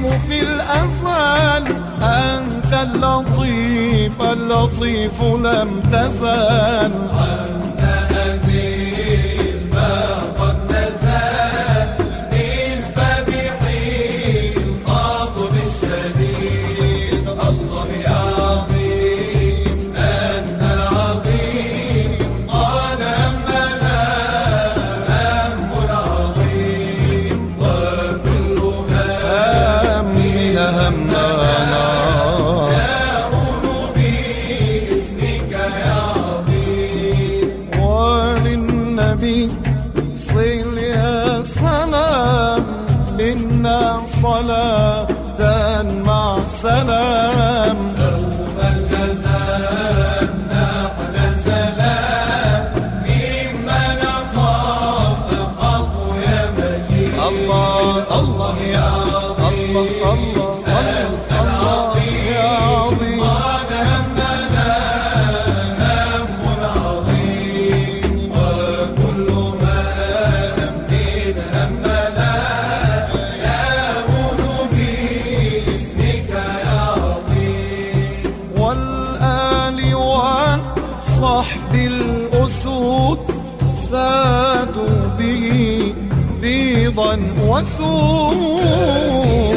العظيم في الأزل، أنت اللطيف اللطيف لم تزل. أنت نزيل ما قد نزل من فبحي الخاطب الشديد. الله يا عظيم أنت العظيم، قد همنا هم عظيم، وكل همنا همنا يهون باسمك يا عظيم. وللنبي صل يا سلام، منا صلاة مع سلام. دوم الجزاء نحن سلام، ممن نخاف نخاف يا مجيد. الله الله يا الله الله الله يا عظيم. قد همنا هم عظيم، وكل ما همنا همنا يهون باسمك يا عظيم. والآل وصحب الأسود سادوا به بيضا وسود.